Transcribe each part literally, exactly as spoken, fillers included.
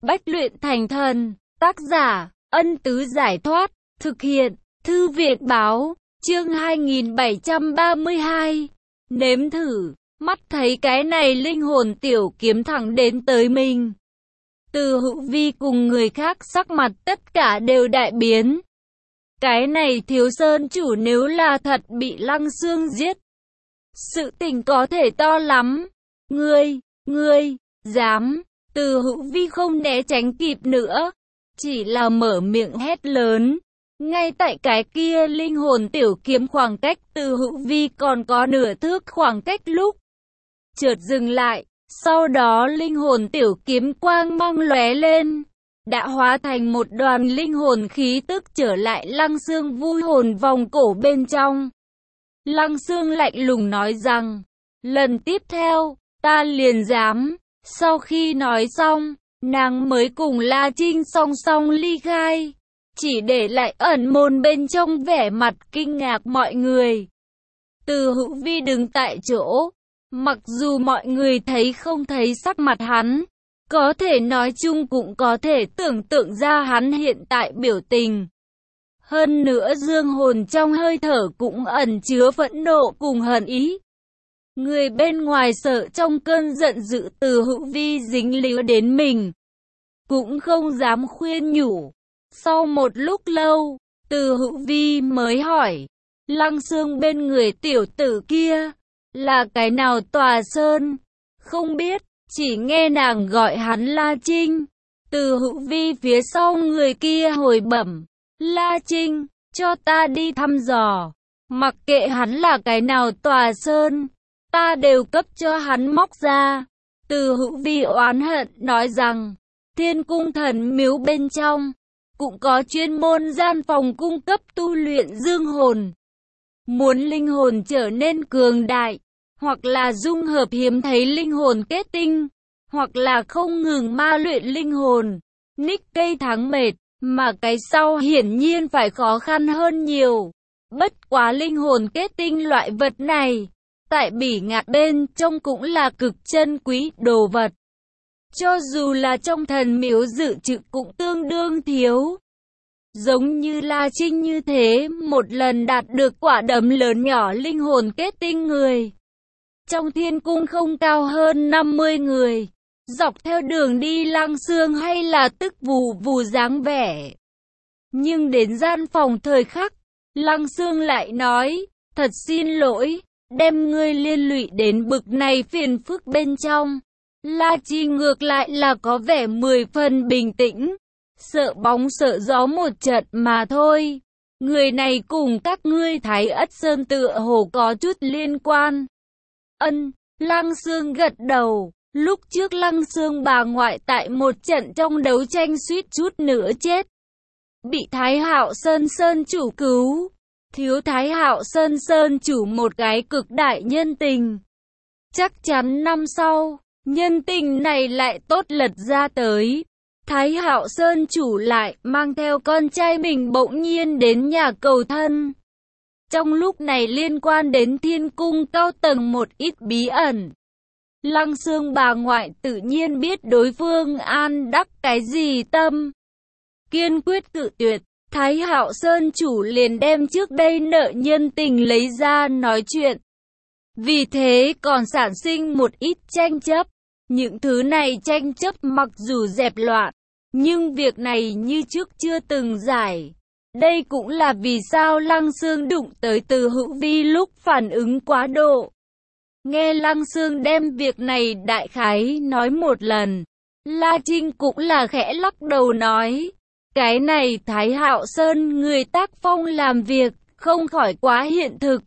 Bách luyện thành thần, tác giả, Ân Tứ Giải Thoát, thực hiện, Thư Viện Báo, chương hai nghìn bảy trăm ba mươi hai. Nếm thử, mắt thấy cái này linh hồn tiểu kiếm thẳng đến tới mình. Từ Hữu Vi cùng người khác sắc mặt tất cả đều đại biến. Cái này Thiếu Sơn chủ nếu là thật bị Lăng Xương giết, sự tình có thể to lắm. Ngươi, ngươi, dám. Từ Hữu Vi không né tránh kịp nữa, chỉ là mở miệng hét lớn. Ngay tại cái kia linh hồn tiểu kiếm khoảng cách Từ Hữu Vi còn có nửa thước khoảng cách lúc chợt dừng lại, sau đó linh hồn tiểu kiếm quang mang lóe lên, đã hóa thành một đoàn linh hồn khí tức trở lại Lăng Xương vui hồn vòng cổ bên trong. Lăng Xương lạnh lùng nói rằng, lần tiếp theo, ta liền dám. Sau khi nói xong, nàng mới cùng La Trinh song song ly khai, chỉ để lại ẩn môn bên trong vẻ mặt kinh ngạc mọi người. Từ Hữu Vi đứng tại chỗ, mặc dù mọi người thấy không thấy sắc mặt hắn, có thể nói chung cũng có thể tưởng tượng ra hắn hiện tại biểu tình. Hơn nữa dương hồn trong hơi thở cũng ẩn chứa phẫn nộ cùng hận ý. Người bên ngoài sợ trong cơn giận dữ Từ Hữu Vi dính líu đến mình, cũng không dám khuyên nhủ. Sau một lúc lâu, Từ Hữu Vi mới hỏi, Lăng Xương bên người tiểu tử kia, là cái nào tòa sơn? Không biết, chỉ nghe nàng gọi hắn La Trinh. Từ Hữu Vi phía sau người kia hồi bẩm, La Trinh, cho ta đi thăm dò, mặc kệ hắn là cái nào tòa sơn, ta đều cấp cho hắn móc ra. Từ Hữu Vi oán hận nói rằng, Thiên Cung Thần Miếu bên trong cũng có chuyên môn gian phòng cung cấp tu luyện dương hồn. Muốn linh hồn trở nên cường đại, hoặc là dung hợp hiếm thấy linh hồn kết tinh, hoặc là không ngừng ma luyện linh hồn, nick cây tháng mệt, mà cái sau hiển nhiên phải khó khăn hơn nhiều. Bất quá linh hồn kết tinh loại vật này, tại Bỉ Ngạn bên trong cũng là cực chân quý đồ vật. Cho dù là trong thần miếu dự trữ cũng tương đương thiếu. Giống như La Trinh như thế, một lần đạt được quả đấm lớn nhỏ linh hồn kết tinh người. Trong thiên cung không cao hơn năm mươi người. Dọc theo đường đi Lăng Xương hay là tức vù vù dáng vẻ. Nhưng đến gian phòng thời khắc, Lăng Xương lại nói, thật xin lỗi, đem ngươi liên lụy đến bực này phiền phức bên trong. La Chi ngược lại là có vẻ mười phần bình tĩnh, sợ bóng sợ gió một trận mà thôi. Người này cùng các ngươi Thái Ất Sơn tựa hồ có chút liên quan. Ân, Lăng Xương gật đầu. Lúc trước Lăng Xương bà ngoại tại một trận trong đấu tranh suýt chút nữa chết, bị Thái Hạo Sơn Sơn chủ cứu. Thiếu Thái Hạo Sơn Sơn chủ một cái cực đại nhân tình. Chắc chắn năm sau, nhân tình này lại tốt lật ra tới. Thái Hạo Sơn chủ lại mang theo con trai mình bỗng nhiên đến nhà cầu thân. Trong lúc này liên quan đến thiên cung cao tầng một ít bí ẩn. Lăng Xương bà ngoại tự nhiên biết đối phương an đắc cái gì tâm. Kiên quyết cự tuyệt. Thái Hạo Sơn chủ liền đem trước đây nợ nhân tình lấy ra nói chuyện. Vì thế còn sản sinh một ít tranh chấp. Những thứ này tranh chấp mặc dù dẹp loạn, nhưng việc này như trước chưa từng giải. Đây cũng là vì sao Lăng Xương đụng tới Từ Hữu Vi lúc phản ứng quá độ. Nghe Lăng Xương đem việc này đại khái nói một lần, La Trinh cũng là khẽ lắc đầu nói, cái này Thái Hạo Sơn người tác phong làm việc, không khỏi quá hiện thực.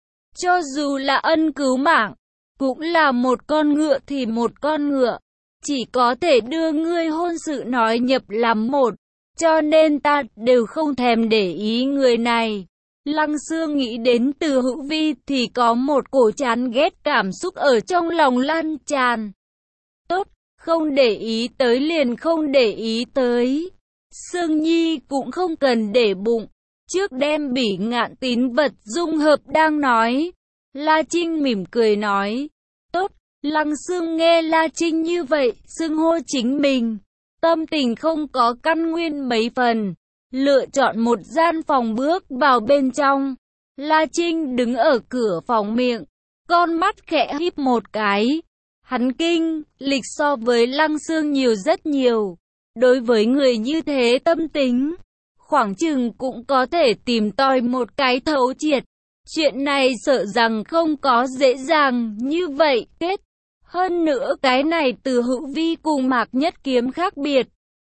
Cho dù là ân cứu mạng, cũng là một con ngựa thì một con ngựa, chỉ có thể đưa ngươi hôn sự nói nhập làm một, cho nên ta đều không thèm để ý người này. Lăng Xương nghĩ đến Từ Hữu Vi thì có một cổ chán ghét cảm xúc ở trong lòng lan tràn. Tốt, không để ý tới liền không để ý tới. Sương Nhi cũng không cần để bụng. Trước đem Bỉ Ngạn tín vật dung hợp đang nói. La Trinh mỉm cười nói. Tốt, Lăng Xương nghe La Trinh như vậy, xưng hô chính mình. tâm tình không có căn nguyên mấy phần. Lựa chọn một gian phòng bước vào bên trong. La Trinh đứng ở cửa phòng miệng, con mắt khẽ híp một cái. Hắn kinh lịch so với Lăng Xương nhiều rất nhiều. Đối với người như thế tâm tính, khoảng chừng cũng có thể tìm tòi một cái thấu triệt. Chuyện này sợ rằng không có dễ dàng như vậy kết. Hơn nữa cái này Từ Hữu Vi cùng Mạc Nhất Kiếm khác biệt.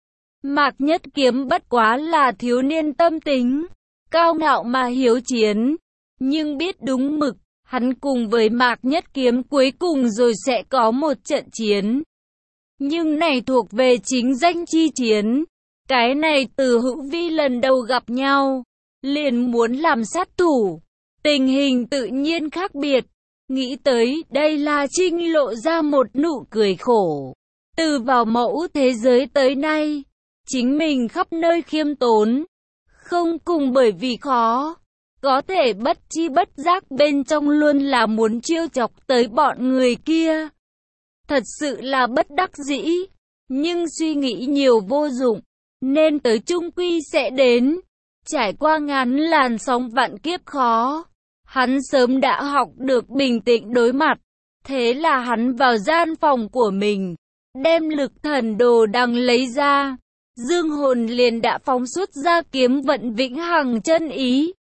Mạc Nhất Kiếm bất quá là thiếu niên tâm tính, cao ngạo mà hiếu chiến, nhưng biết đúng mực, hắn cùng với Mạc Nhất Kiếm cuối cùng rồi sẽ có một trận chiến. Nhưng này thuộc về chính danh chi chiến. Cái này Từ Hữu Vi lần đầu gặp nhau, liền muốn làm sát thủ. Tình hình tự nhiên khác biệt. Nghĩ tới đây La Trinh lộ ra một nụ cười khổ. Từ vào mẫu thế giới tới nay, chính mình khắp nơi khiêm tốn, không cùng bởi vì khó. Có thể bất chi bất giác bên trong luôn là muốn trêu chọc tới bọn người kia. Thật sự là bất đắc dĩ, nhưng suy nghĩ nhiều vô dụng, nên tới chung quy sẽ đến. Trải qua ngắn làn sóng vạn kiếp khó, hắn sớm đã học được bình tĩnh đối mặt. Thế là hắn vào gian phòng của mình, đem Lực Thần Đồ Đằng lấy ra. Dương hồn liền đã phóng xuất ra kiếm vận vĩnh hằng chân ý,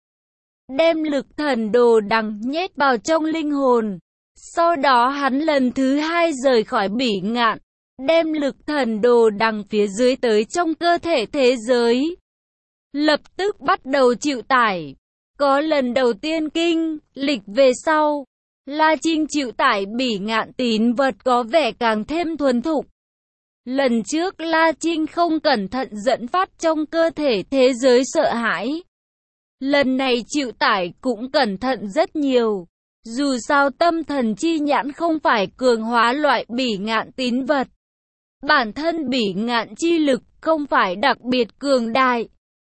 đem Lực Thần Đồ Đằng nhét vào trong linh hồn. Sau đó hắn lần thứ hai rời khỏi Bỉ Ngạn, đem Lực Thần Đồ Đằng phía dưới tới trong cơ thể thế giới. Lập tức bắt đầu chịu tải. Có lần đầu tiên kinh lịch về sau, La Trinh chịu tải Bỉ Ngạn tín vật có vẻ càng thêm thuần thục. Lần trước La Trinh không cẩn thận dẫn phát trong cơ thể thế giới sợ hãi. Lần này chịu tải cũng cẩn thận rất nhiều. Dù sao tâm thần chi nhãn không phải cường hóa loại Bỉ Ngạn tín vật. Bản thân Bỉ Ngạn chi lực không phải đặc biệt cường đại.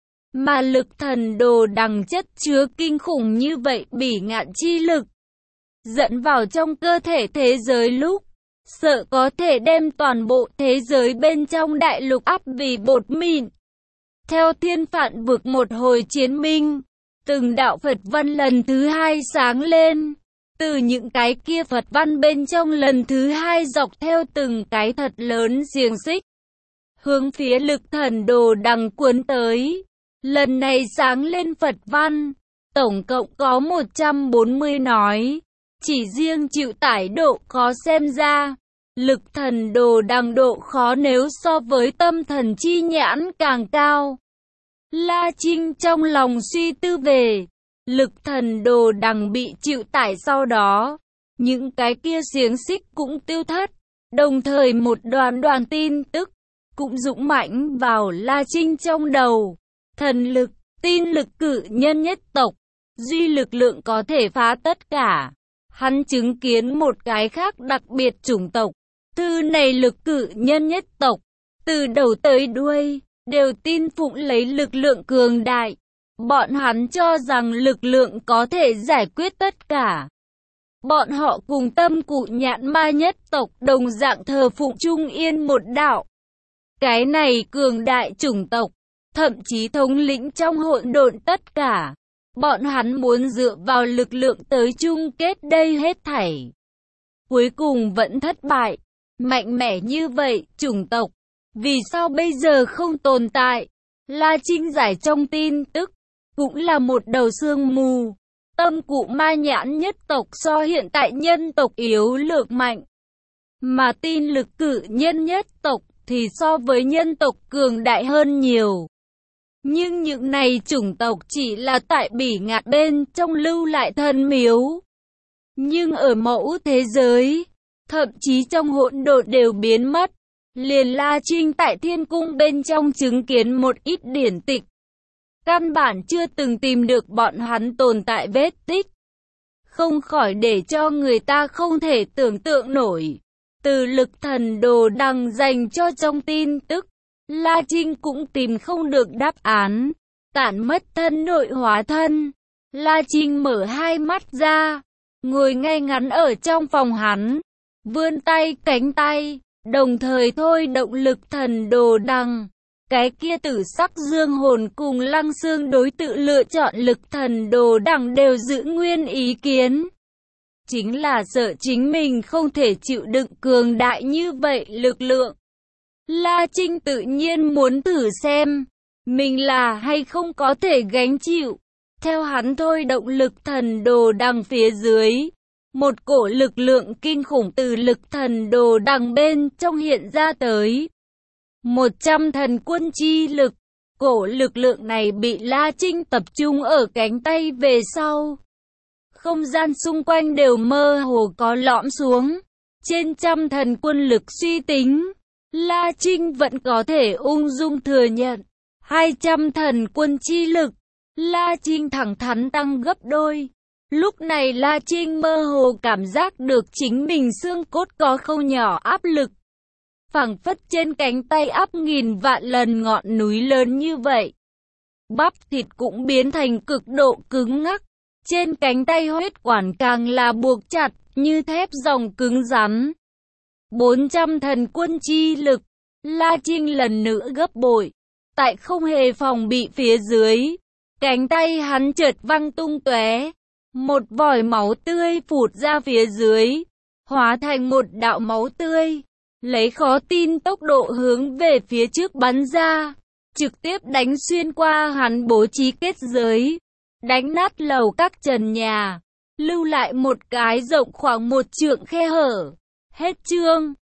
Mà Lực Thần Đồ Đằng chất chứa kinh khủng như vậy Bỉ Ngạn chi lực, dẫn vào trong cơ thể thế giới lúc, sợ có thể đem toàn bộ thế giới bên trong đại lục áp vì bột mịn. Theo Thiên Phạn Vực một hồi chiến minh, từng đạo Phật văn lần thứ hai sáng lên. Từ những cái kia Phật văn bên trong lần thứ hai dọc theo từng cái thật lớn xiềng xích, hướng phía Lực Thần Đồ Đằng cuốn tới. Lần này sáng lên Phật văn, tổng cộng có một trăm bốn mươi nói. Chỉ riêng chịu tải độ khó xem ra, Lực Thần Đồ Đằng độ khó nếu so với tâm thần chi nhãn càng cao. La Trinh trong lòng suy tư về, Lực Thần Đồ Đằng bị chịu tải sau đó, những cái kia xiềng xích cũng tiêu thất, đồng thời một đoàn đoàn tin tức cũng dũng mãnh vào La Trinh trong đầu. Thần lực, tin lực cự nhân nhất tộc, duy lực lượng có thể phá tất cả. Hắn chứng kiến một cái khác đặc biệt chủng tộc. Thư này lực cự nhân nhất tộc, từ đầu tới đuôi, đều tin phụng lấy lực lượng cường đại. Bọn hắn cho rằng lực lượng có thể giải quyết tất cả. Bọn họ cùng Tâm Cụ Nhãn Ma nhất tộc đồng dạng thờ phụng Trung Yên một đạo. Cái này cường đại chủng tộc, thậm chí thống lĩnh trong hỗn độn tất cả. Bọn hắn muốn dựa vào lực lượng tới chung kết đây hết thảy. Cuối cùng vẫn thất bại. Mạnh mẽ như vậy, chủng tộc, vì sao bây giờ không tồn tại? La Trinh giải trong tin tức, cũng là một đầu sương mù. Tâm Cụ Ma Nhãn nhất tộc so hiện tại nhân tộc yếu lược mạnh. Mà tin lực cự nhân nhất tộc thì so với nhân tộc cường đại hơn nhiều. Nhưng những này chủng tộc chỉ là tại Bỉ Ngạn bên trong lưu lại thần miếu. Nhưng ở mẫu thế giới, thậm chí trong hỗn độn đều biến mất. Liền La Trinh tại Thiên Cung bên trong chứng kiến một ít điển tịch. Căn bản chưa từng tìm được bọn hắn tồn tại vết tích. Không khỏi để cho người ta không thể tưởng tượng nổi. Từ Lực Thần Đồ Đằng dành cho trong tin tức, La Trinh cũng tìm không được đáp án. Tản mất thân nội hóa thân, La Trinh mở hai mắt ra, ngồi ngay ngắn ở trong phòng hắn, vươn tay cánh tay, đồng thời thôi động lực thần đồ đằng. Cái kia tử sắc dương hồn cùng Lăng Xương đối tự lựa chọn lực thần đồ đằng đều giữ nguyên ý kiến. Chính là sợ chính mình không thể chịu đựng cường đại như vậy lực lượng. La Trinh tự nhiên muốn thử xem, mình là hay không có thể gánh chịu. Theo hắn thôi động lực thần đồ đằng phía dưới, một cổ lực lượng kinh khủng từ lực thần đồ đằng bên trong hiện ra tới. Một trăm thần quân chi lực, cổ lực lượng này bị La Trinh tập trung ở cánh tay về sau. Không gian xung quanh đều mơ hồ có lõm xuống. Trên trăm thần quân lực suy tính, La Trinh vẫn có thể ung dung thừa nhận. Hai trăm thần quân chi lực, La Trinh thẳng thắn tăng gấp đôi. Lúc này La Trinh mơ hồ cảm giác được chính mình xương cốt có không nhỏ áp lực. Phảng phất trên cánh tay áp nghìn vạn lần ngọn núi lớn như vậy. Bắp thịt cũng biến thành cực độ cứng ngắc. Trên cánh tay huyết quản càng là buộc chặt, như thép ròng cứng rắn. bốn trăm thần quân chi lực, La Trinh lần nữa gấp bội. Tại không hề phòng bị phía dưới, cánh tay hắn chợt văng tung tóe. Một vòi máu tươi phụt ra phía dưới, hóa thành một đạo máu tươi. Lấy khó tin tốc độ hướng về phía trước bắn ra, trực tiếp đánh xuyên qua hắn bố trí kết giới. Đánh nát lầu các trần nhà, lưu lại một cái rộng khoảng một trượng khe hở. Hết chương.